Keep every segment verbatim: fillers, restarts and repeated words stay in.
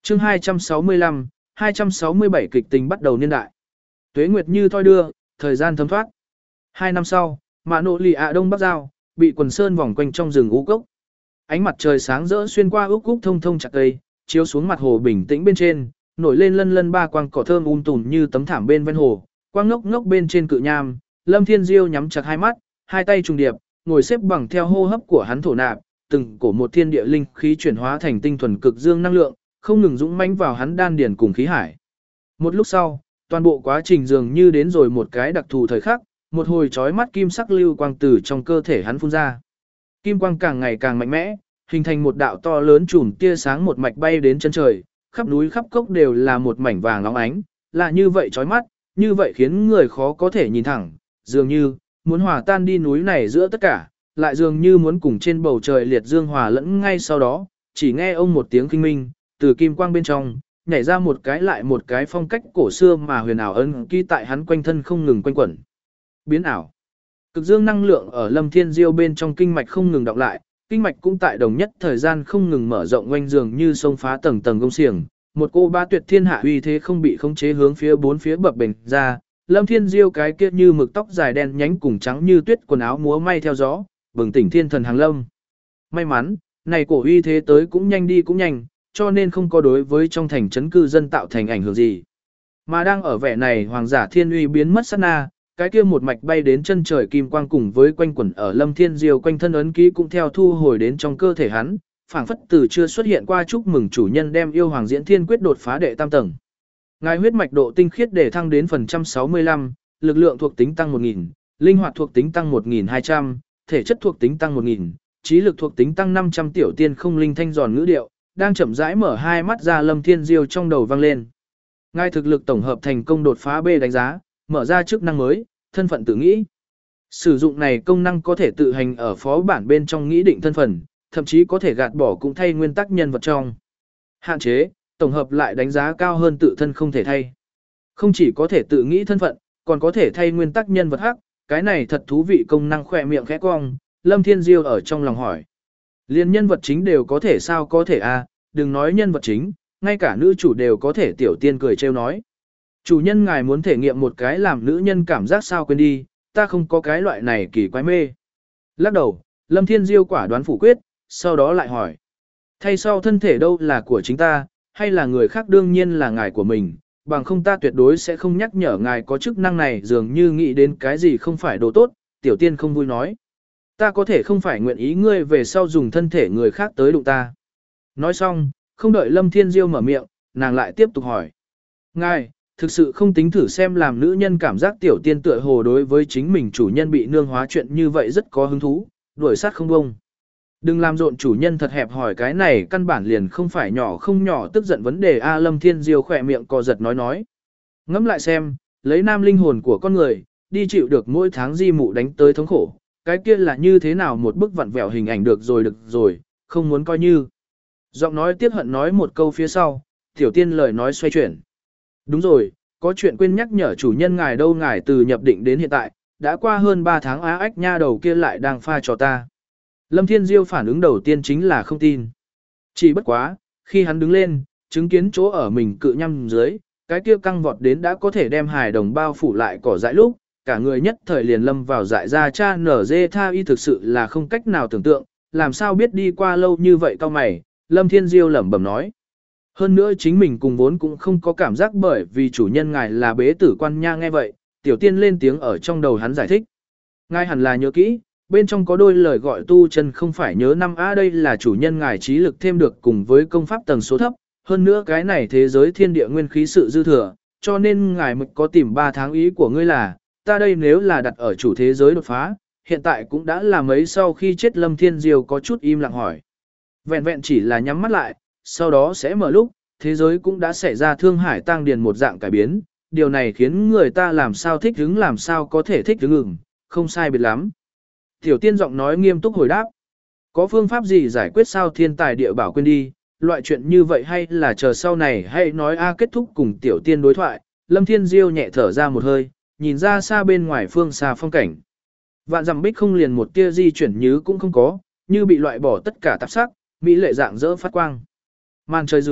chương hai trăm sáu mươi lăm, hai trăm sáu mươi bảy kịch tình bắt đầu niên đại. Tuế nguyệt như thoi đưa, thời gian thấm thoát. Hai năm sau, Mã Nỗ Lì ạ Đông Bắc Giao, bị quần sơn vòng quanh trong rừng ú cốc. Ánh mặt trời sáng rỡ xuyên qua úc cúc thông thông chặt cây, chiếu xuống mặt hồ bình tĩnh bên trên, nổi lên lân lân ba quang cỏ thơm um tùm như tấm thảm bên ven hồ, quang ngốc ngốc bên trên cự nham, Lâm Thiên Diêu nhắm chặt hai mắt, hai tay trùng điệp, ngồi xếp bằng theo hô hấp của hắn thổ nạp, từng cổ một thiên địa linh khí chuyển hóa thành tinh thuần cực dương năng lượng, không ngừng dũng mãnh vào hắn đan điền cùng khí hải. Một lúc sau, toàn bộ quá trình dường như đến rồi một cái đặc thù thời khắc, một hồi chói mắt kim sắc lưu quang từ trong cơ thể hắn phun ra. Kim quang càng ngày càng mạnh mẽ, hình thành một đạo to lớn chùm tia sáng một mạch bay đến chân trời, khắp núi khắp cốc đều là một mảnh vàng óng ánh, là như vậy chói mắt, như vậy khiến người khó có thể nhìn thẳng, dường như muốn hòa tan đi núi này giữa tất cả, lại dường như muốn cùng trên bầu trời liệt dương hòa lẫn ngay sau đó, chỉ nghe ông một tiếng kinh minh, từ kim quang bên trong, nhảy ra một cái lại một cái phong cách cổ xưa mà huyền ảo ấn ký tại hắn quanh thân không ngừng quanh quẩn. Biến ảo. Cực dương năng lượng ở Lâm Thiên Diêu bên trong kinh mạch không ngừng đọc lại, kinh mạch cũng tại đồng nhất thời gian không ngừng mở rộng quanh dường như sông phá tầng tầng gông xiềng, một cô ba tuyệt thiên hạ uy thế không bị khống chế hướng phía bốn phía bập bềnh ra. Lâm Thiên Diêu cái kia như mực tóc dài đen nhánh cùng trắng như tuyết quần áo múa may theo gió, bừng tỉnh thiên thần hàng lâm. May mắn, này cổ uy thế tới cũng nhanh đi cũng nhanh, cho nên không có đối với trong thành trấn cư dân tạo thành ảnh hưởng gì. Mà đang ở vẻ này hoàng giả thiên uy biến mất sát na, cái kia một mạch bay đến chân trời kim quang cùng với quanh quẩn ở Lâm Thiên Diêu quanh thân ấn ký cũng theo thu hồi đến trong cơ thể hắn, phảng phất từ chưa xuất hiện qua chúc mừng chủ nhân đem yêu hoàng diễn thiên quyết đột phá đệ tam tầng. Ngài huyết mạch độ tinh khiết để thăng đến phần trăm sáu mươi lăm, lực lượng thuộc tính tăng một nghìn, linh hoạt thuộc tính tăng một nghìn hai trăm, thể chất thuộc tính tăng một nghìn, trí lực thuộc tính tăng năm trăm tiểu tiên không linh thanh giòn ngữ điệu, đang chậm rãi mở hai mắt ra Lâm Thiên Diêu trong đầu vang lên. Ngài thực lực tổng hợp thành công đột phá B đánh giá, mở ra chức năng mới, thân phận tự nghĩ. Sử dụng này công năng có thể tự hành ở phó bản bên trong nghĩ định thân phận, thậm chí có thể gạt bỏ cũng thay nguyên tắc nhân vật trong. Hạn chế, tổng hợp lại đánh giá cao hơn tự thân không thể thay. Không chỉ có thể tự nghĩ thân phận, còn có thể thay nguyên tắc nhân vật hắc, cái này thật thú vị công năng khỏe miệng khẽ cong, Lâm Thiên Diêu ở trong lòng hỏi. Liên nhân vật chính đều có thể sao có thể a, đừng nói nhân vật chính, ngay cả nữ chủ đều có thể tiểu tiên cười trêu nói. Chủ nhân ngài muốn thể nghiệm một cái làm nữ nhân cảm giác sao quên đi, ta không có cái loại này kỳ quái mê. Lắc đầu, Lâm Thiên Diêu quả đoán phủ quyết, sau đó lại hỏi. Thay sau thân thể đâu là của chính ta, hay là người khác đương nhiên là ngài của mình, bằng không ta tuyệt đối sẽ không nhắc nhở ngài có chức năng này dường như nghĩ đến cái gì không phải đồ tốt, tiểu tiên không vui nói. Ta có thể không phải nguyện ý ngươi về sau dùng thân thể người khác tới đụng ta. Nói xong, không đợi Lâm Thiên Diêu mở miệng, nàng lại tiếp tục hỏi. Ngài, thực sự không tính thử xem làm nữ nhân cảm giác tiểu tiên tựa hồ đối với chính mình chủ nhân bị nương hóa chuyện như vậy rất có hứng thú, đuổi sát không bông. Đừng làm rộn chủ nhân thật hẹp hỏi cái này căn bản liền không phải nhỏ không nhỏ tức giận vấn đề A Lâm Thiên Diêu khỏe miệng co giật nói nói. Ngẫm lại xem, lấy nam linh hồn của con người, đi chịu được mỗi tháng di mụ đánh tới thống khổ, cái kia là như thế nào một bức vặn vẹo hình ảnh được rồi được rồi, không muốn coi như. Giọng nói tiếc hận nói một câu phía sau, tiểu tiên lời nói xoay chuyển. Đúng rồi, có chuyện quên nhắc nhở chủ nhân ngài đâu ngài từ nhập định đến hiện tại, đã qua hơn ba tháng á ách nha đầu kia lại đang pha cho ta. Lâm Thiên Diêu phản ứng đầu tiên chính là không tin. Chỉ bất quá, khi hắn đứng lên, chứng kiến chỗ ở mình cự nhăm dưới, cái kia căng vọt đến đã có thể đem hài đồng bao phủ lại cỏ dại lúc, cả người nhất thời liền lâm vào dại ra cha nở dê tha y thực sự là không cách nào tưởng tượng, làm sao biết đi qua lâu như vậy cao mày, Lâm Thiên Diêu lẩm bẩm nói. Hơn nữa chính mình cùng vốn cũng không có cảm giác bởi vì chủ nhân ngài là bế tử quan nha nghe vậy, tiểu tiên lên tiếng ở trong đầu hắn giải thích. Ngài hẳn là nhớ kỹ, bên trong có đôi lời gọi tu chân không phải nhớ năm a đây là chủ nhân ngài trí lực thêm được cùng với công pháp tầng số thấp, hơn nữa cái này thế giới thiên địa nguyên khí sự dư thừa, cho nên ngài mới có tìm ba tháng ý của ngươi là, ta đây nếu là đặt ở chủ thế giới đột phá, hiện tại cũng đã là mấy sau khi chết Lâm Thiên Diêu có chút im lặng hỏi. Vẹn vẹn chỉ là nhắm mắt lại, sau đó sẽ mở lúc, thế giới cũng đã xảy ra thương hải tăng điền một dạng cải biến, điều này khiến người ta làm sao thích hứng làm sao có thể thích hứng ửng, không sai biệt lắm. Tiểu tiên giọng nói nghiêm túc hồi đáp. Có phương pháp gì giải quyết sao thiên tài địa bảo quên đi, loại chuyện như vậy hay là chờ sau này hay nói a kết thúc cùng tiểu tiên đối thoại, Lâm Thiên Diêu nhẹ thở ra một hơi, nhìn ra xa bên ngoài phương xa phong cảnh. Vạn dặm bích không liền một tia di chuyển như cũng không có, như bị loại bỏ tất cả tạp sắc, mỹ lệ dạng dỡ phát quang. Màn trời dưới,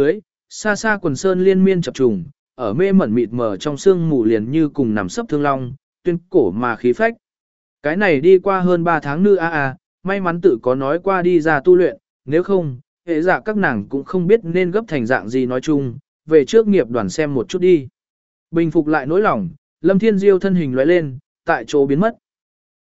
xa xa quần sơn liên miên chập trùng, ở mê mẩn mịt mờ trong sương mù liền như cùng nằm sấp thương long, tuyên cổ mà khí phách. Cái này đi qua hơn ba tháng nữa a a, may mắn tự có nói qua đi ra tu luyện, nếu không, hệ dạ các nàng cũng không biết nên gấp thành dạng gì nói chung, về trước nghiệp đoàn xem một chút đi. Bình phục lại nỗi lòng, Lâm Thiên Diêu thân hình lóe lên, tại chỗ biến mất.